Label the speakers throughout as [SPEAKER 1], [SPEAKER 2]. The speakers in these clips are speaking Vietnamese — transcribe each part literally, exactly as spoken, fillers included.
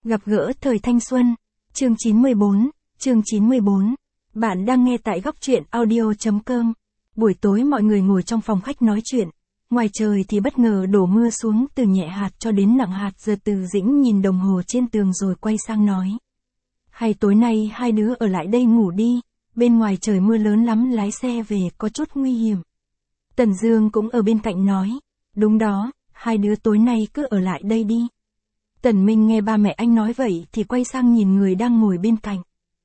[SPEAKER 1] Gặp gỡ thời thanh xuân. Chương chín mươi bốn, chương chín mươi bốn. Bạn đang nghe tại góc truyện audio chấm com. Buổi tối mọi người ngồi trong phòng khách nói chuyện. Ngoài trời thì bất ngờ đổ mưa xuống từ nhẹ hạt cho đến nặng hạt. Giờ Từ Dĩnh nhìn đồng hồ trên tường rồi quay sang nói. Hay tối nay hai đứa ở lại đây ngủ đi, bên ngoài trời mưa lớn lắm, lái xe về có chút nguy hiểm. Tần Dương cũng ở bên cạnh nói. Đúng đó, hai đứa tối nay cứ ở lại đây đi. Tần Minh nghe ba mẹ anh nói vậy thì quay sang nhìn người đang ngồi bên cạnh.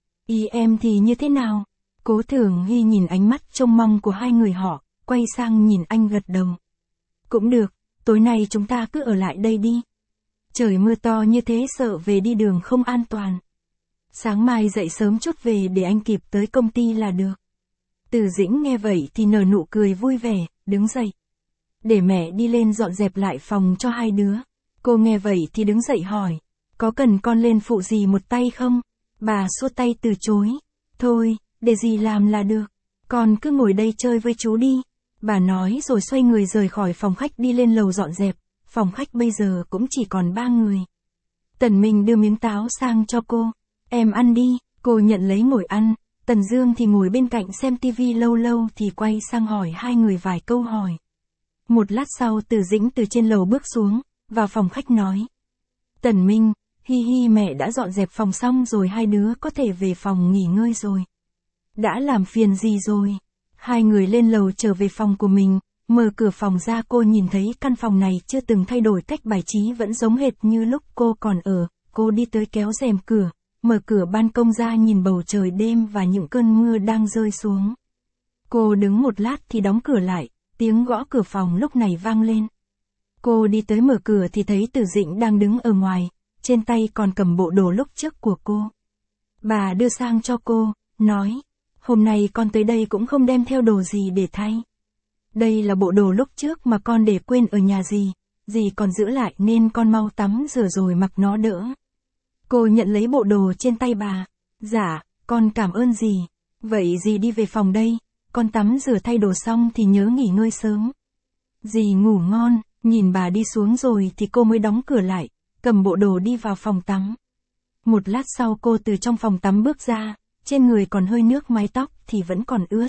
[SPEAKER 1] Ý em thì như thế nào? Cố Thường Hy nhìn ánh mắt trông mong của hai người họ, quay sang nhìn anh gật đầu. Cũng được, tối nay chúng ta cứ ở lại đây đi. Trời mưa to như thế sợ về đi đường không an toàn. Sáng mai dậy sớm chút về để anh kịp tới công ty là được. Từ Dĩnh nghe vậy thì nở nụ cười vui vẻ, đứng dậy. Để mẹ đi lên dọn dẹp lại phòng cho hai đứa. Cô nghe vậy thì đứng dậy hỏi. Có cần con lên phụ dì một tay không? Bà xua tay từ chối. Thôi, để dì làm là được. Con cứ ngồi đây chơi với chú đi. Bà nói rồi xoay người rời khỏi phòng khách đi lên lầu dọn dẹp. Phòng khách bây giờ cũng chỉ còn ba người. Tần Minh đưa miếng táo sang cho cô. Em ăn đi. Cô nhận lấy ngồi ăn. Tần Dương thì ngồi bên cạnh xem tivi lâu lâu thì quay sang hỏi hai người vài câu hỏi. Một lát sau Từ Dĩnh từ trên lầu bước xuống, vào phòng khách nói. Tần Minh, Hi Hi mẹ đã dọn dẹp phòng xong rồi, hai đứa có thể về phòng nghỉ ngơi rồi. Đã làm phiền gì rồi? Hai người lên lầu trở về phòng của mình, mở cửa phòng ra cô nhìn thấy căn phòng này chưa từng thay đổi, cách bài trí vẫn giống hệt như lúc cô còn ở. Cô đi tới kéo rèm cửa, mở cửa ban công ra nhìn bầu trời đêm và những cơn mưa đang rơi xuống. Cô đứng một lát thì đóng cửa lại, tiếng gõ cửa phòng lúc này vang lên. Cô đi tới mở cửa thì thấy Từ Dĩnh đang đứng ở ngoài, trên tay còn cầm bộ đồ lúc trước của cô. Bà đưa sang cho cô, nói, hôm nay con tới đây cũng không đem theo đồ gì để thay. Đây là bộ đồ lúc trước mà con để quên ở nhà dì, dì còn giữ lại nên con mau tắm rửa rồi mặc nó đỡ. Cô nhận lấy bộ đồ trên tay bà. Dạ, con cảm ơn dì. Vậy dì đi về phòng đây, con tắm rửa thay đồ xong thì nhớ nghỉ ngơi sớm. Dì ngủ ngon. Nhìn bà đi xuống rồi thì cô mới đóng cửa lại, cầm bộ đồ đi vào phòng tắm. Một lát sau cô từ trong phòng tắm bước ra, trên người còn hơi nước, mái tóc thì vẫn còn ướt.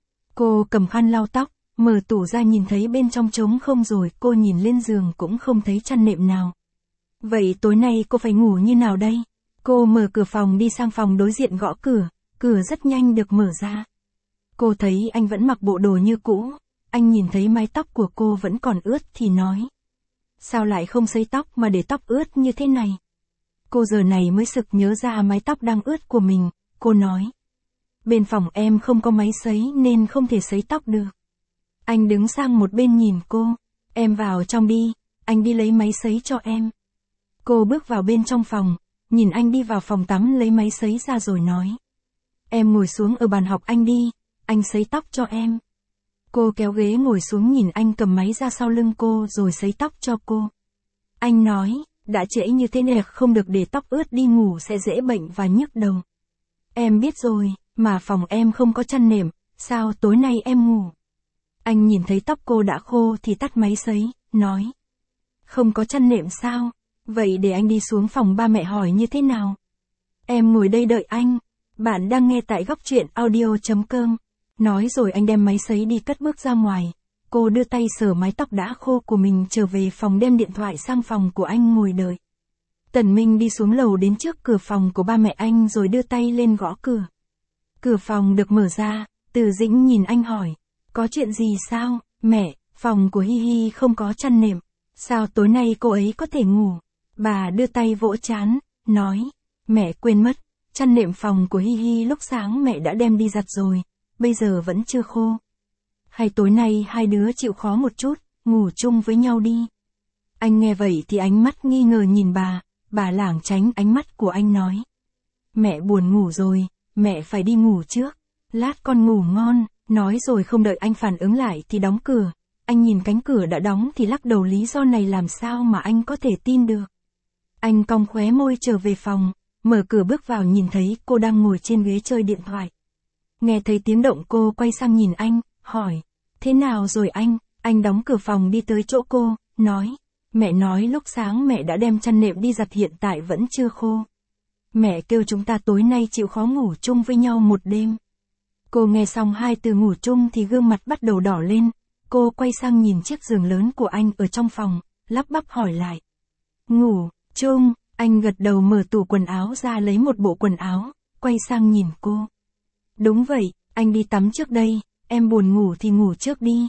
[SPEAKER 1] Cô cầm khăn lau tóc, mở tủ ra nhìn thấy bên trong trống không rồi, cô nhìn lên giường cũng không thấy chăn nệm nào. Vậy tối nay cô phải ngủ như nào đây? Cô mở cửa phòng đi sang phòng đối diện gõ cửa, cửa rất nhanh được mở ra. Cô thấy anh vẫn mặc bộ đồ như cũ. Anh nhìn thấy mái tóc của cô vẫn còn ướt thì nói. Sao lại không sấy tóc mà để tóc ướt như thế này? Cô giờ này mới sực nhớ ra mái tóc đang ướt của mình, cô nói. Bên phòng em không có máy sấy nên không thể sấy tóc được. Anh đứng sang một bên nhìn cô. Em vào trong đi, anh đi lấy máy sấy cho em. Cô bước vào bên trong phòng, nhìn anh đi vào phòng tắm lấy máy sấy ra rồi nói. Em ngồi xuống ở bàn học anh đi, anh sấy tóc cho em. Cô kéo ghế ngồi xuống nhìn anh cầm máy ra sau lưng cô rồi sấy tóc cho cô. Anh nói, đã trễ như thế này không được để tóc ướt đi ngủ sẽ dễ bệnh và nhức đầu. Em biết rồi, mà phòng em không có chăn nệm, sao tối nay em ngủ? Anh nhìn thấy tóc cô đã khô thì tắt máy sấy, nói. Không có chăn nệm sao? Vậy để anh đi xuống phòng ba mẹ hỏi như thế nào? Em ngồi đây đợi anh. Bạn đang nghe tại góc truyện audio chấm com. Nói rồi anh đem máy sấy đi cất bước ra ngoài. Cô đưa tay sờ mái tóc đã khô của mình trở về phòng đem điện thoại sang phòng của anh ngồi đợi. Tần Minh đi xuống lầu đến trước cửa phòng của ba mẹ anh rồi đưa tay lên gõ cửa. Cửa phòng được mở ra, Từ Dĩnh nhìn anh hỏi. Có chuyện gì sao, mẹ, phòng của Hi Hi không có chăn nệm. Sao tối nay cô ấy có thể ngủ? Bà đưa tay vỗ trán, nói. Mẹ quên mất, chăn nệm phòng của Hi Hi lúc sáng mẹ đã đem đi giặt rồi. Bây giờ vẫn chưa khô. Hay tối nay hai đứa chịu khó một chút, ngủ chung với nhau đi. Anh nghe vậy thì ánh mắt nghi ngờ nhìn bà, bà lảng tránh ánh mắt của anh nói. Mẹ buồn ngủ rồi, mẹ phải đi ngủ trước, lát con ngủ ngon, nói rồi không đợi anh phản ứng lại thì đóng cửa. Anh nhìn cánh cửa đã đóng thì lắc đầu, lý do này làm sao mà anh có thể tin được. Anh cong khóe môi trở về phòng, mở cửa bước vào nhìn thấy cô đang ngồi trên ghế chơi điện thoại. Nghe thấy tiếng động cô quay sang nhìn anh, hỏi, thế nào rồi anh? Anh đóng cửa phòng đi tới chỗ cô, nói, Mẹ nói lúc sáng mẹ đã đem chăn nệm đi giặt hiện tại vẫn chưa khô. Mẹ kêu chúng ta tối nay chịu khó ngủ chung với nhau một đêm. Cô nghe xong hai từ ngủ chung thì gương mặt bắt đầu đỏ lên, cô quay sang nhìn chiếc giường lớn của anh ở trong phòng, lắp bắp hỏi lại. Ngủ chung, anh gật đầu mở tủ quần áo ra lấy một bộ quần áo, quay sang nhìn cô. Đúng vậy, anh đi tắm trước đây, em buồn ngủ thì ngủ trước đi.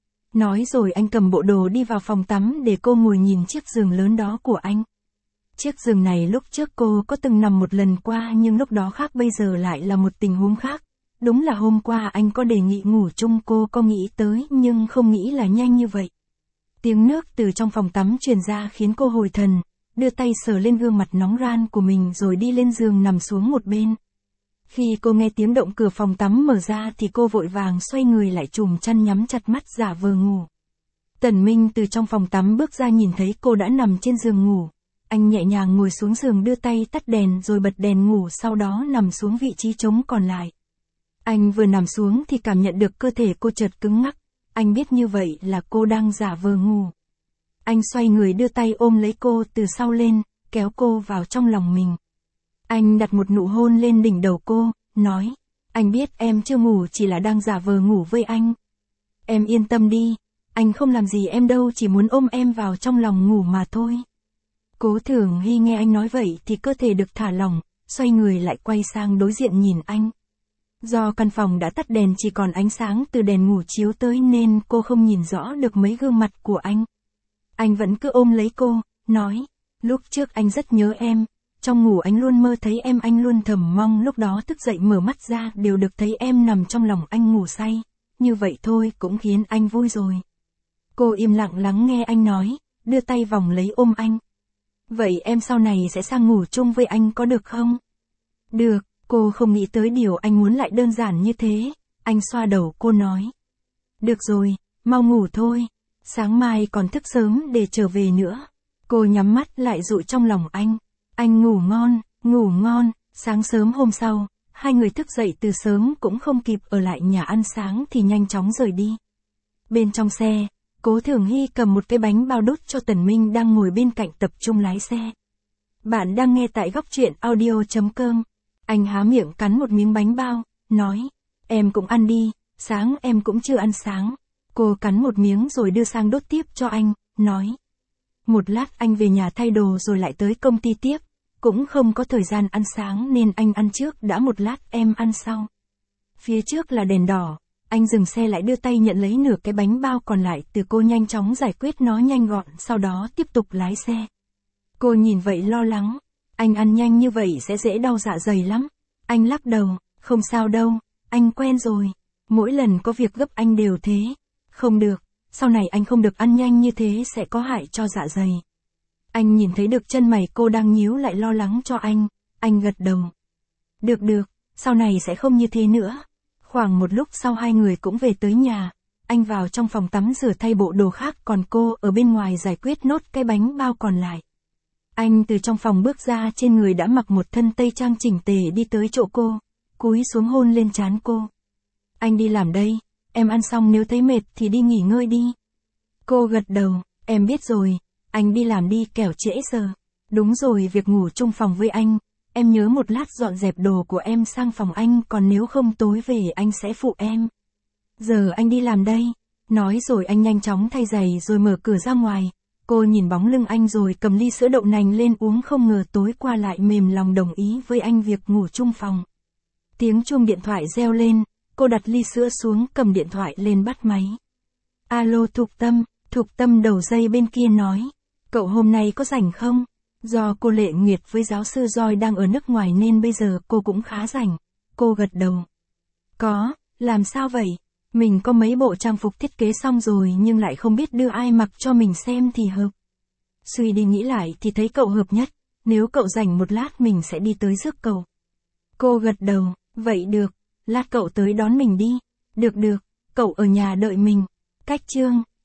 [SPEAKER 1] Nói rồi anh cầm bộ đồ đi vào phòng tắm để cô ngồi nhìn chiếc giường lớn đó của anh. Chiếc giường này lúc trước cô có từng nằm một lần qua nhưng lúc đó khác bây giờ lại là một tình huống khác. Đúng là hôm qua anh có đề nghị ngủ chung cô có nghĩ tới nhưng không nghĩ là nhanh như vậy. Tiếng nước từ trong phòng tắm truyền ra khiến cô hồi thần, đưa tay sờ lên gương mặt nóng ran của mình rồi đi lên giường nằm xuống một bên. Khi cô nghe tiếng động cửa phòng tắm mở ra thì cô vội vàng xoay người lại chùm chăn nhắm chặt mắt giả vờ ngủ. Tần Minh từ trong phòng tắm bước ra nhìn thấy cô đã nằm trên giường ngủ. Anh nhẹ nhàng ngồi xuống giường đưa tay tắt đèn rồi bật đèn ngủ sau đó nằm xuống vị trí trống còn lại. Anh vừa nằm xuống thì cảm nhận được cơ thể cô chợt cứng ngắc. Anh biết như vậy là cô đang giả vờ ngủ. Anh xoay người đưa tay ôm lấy cô từ sau lên, kéo cô vào trong lòng mình. Anh đặt một nụ hôn lên đỉnh đầu cô, nói, anh biết em chưa ngủ chỉ là đang giả vờ ngủ với anh. Em yên tâm đi, anh không làm gì em đâu chỉ muốn ôm em vào trong lòng ngủ mà thôi. Cố Thường Hy nghe anh nói vậy thì cơ thể được thả lỏng, xoay người lại quay sang đối diện nhìn anh. Do căn phòng đã tắt đèn chỉ còn ánh sáng từ đèn ngủ chiếu tới nên cô không nhìn rõ được mấy gương mặt của anh. Anh vẫn cứ ôm lấy cô, nói, lúc trước anh rất nhớ em, trong ngủ anh luôn mơ thấy em, anh luôn thầm mong lúc đó thức dậy mở mắt ra đều được thấy em nằm trong lòng anh ngủ say, như vậy thôi cũng khiến anh vui rồi. Cô im lặng lắng nghe anh nói, đưa tay vòng lấy ôm anh. Vậy em sau này sẽ sang ngủ chung với anh có được không? Được, cô không nghĩ tới điều anh muốn lại đơn giản như thế, anh xoa đầu cô nói. Được rồi, mau ngủ thôi, sáng mai còn thức sớm để trở về nữa. Cô nhắm mắt lại dụi trong lòng anh. Anh ngủ ngon, ngủ ngon, sáng sớm hôm sau, hai người thức dậy từ sớm cũng không kịp ở lại nhà ăn sáng thì nhanh chóng rời đi. Bên trong xe, Cố Thường Hy cầm một cái bánh bao đút cho Tần Minh đang ngồi bên cạnh tập trung lái xe. Bạn đang nghe tại góc truyện audio chấm com. Anh há miệng cắn một miếng bánh bao, nói, em cũng ăn đi, sáng em cũng chưa ăn sáng. Cô cắn một miếng rồi đưa sang đốt tiếp cho anh, nói. Một lát anh về nhà thay đồ rồi lại tới công ty tiếp, cũng không có thời gian ăn sáng nên anh ăn trước đã, một lát em ăn sau. Phía trước là đèn đỏ, anh dừng xe lại đưa tay nhận lấy nửa cái bánh bao còn lại từ cô, nhanh chóng giải quyết nó nhanh gọn sau đó tiếp tục lái xe. Cô nhìn vậy lo lắng, anh ăn nhanh như vậy sẽ dễ đau dạ dày lắm. Anh lắc đầu, không sao đâu, anh quen rồi, mỗi lần có việc gấp anh đều thế. Không được, sau này anh không được ăn nhanh như thế sẽ có hại cho dạ dày. Anh nhìn thấy được chân mày cô đang nhíu lại lo lắng cho anh, anh gật đầu. Được được, sau này sẽ không như thế nữa. Khoảng một lúc sau hai người cũng về tới nhà, anh vào trong phòng tắm rửa thay bộ đồ khác còn cô ở bên ngoài giải quyết nốt cái bánh bao còn lại. Anh từ trong phòng bước ra, trên người đã mặc một thân tây trang chỉnh tề đi tới chỗ cô, cúi xuống hôn lên trán cô. Anh đi làm đây, em ăn xong nếu thấy mệt thì đi nghỉ ngơi đi. Cô gật đầu, em biết rồi, anh đi làm đi kẻo trễ giờ. Đúng rồi, việc ngủ chung phòng với anh, em nhớ một lát dọn dẹp đồ của em sang phòng anh, còn nếu không tối về anh sẽ phụ em. Giờ anh đi làm đây. Nói rồi anh nhanh chóng thay giày rồi mở cửa ra ngoài. Cô nhìn bóng lưng anh rồi cầm ly sữa đậu nành lên uống, không ngờ tối qua lại mềm lòng đồng ý với anh việc ngủ chung phòng. Tiếng chuông điện thoại reo lên, cô đặt ly sữa xuống cầm điện thoại lên bắt máy. Alo Thục Tâm, Thục Tâm đầu dây bên kia nói, cậu hôm nay có rảnh không? Do cô Lệ Nguyệt với giáo sư Joy đang ở nước ngoài nên bây giờ cô cũng khá rảnh. Cô gật đầu. Có, làm sao vậy? Mình có mấy bộ trang phục thiết kế xong rồi nhưng lại không biết đưa ai mặc cho mình xem thì hợp. Suy đi nghĩ lại thì thấy cậu hợp nhất, nếu cậu rảnh một lát mình sẽ đi tới rước cậu. Cô gật đầu, vậy được, lát cậu tới đón mình đi. Được được, cậu ở nhà đợi mình. Cách chương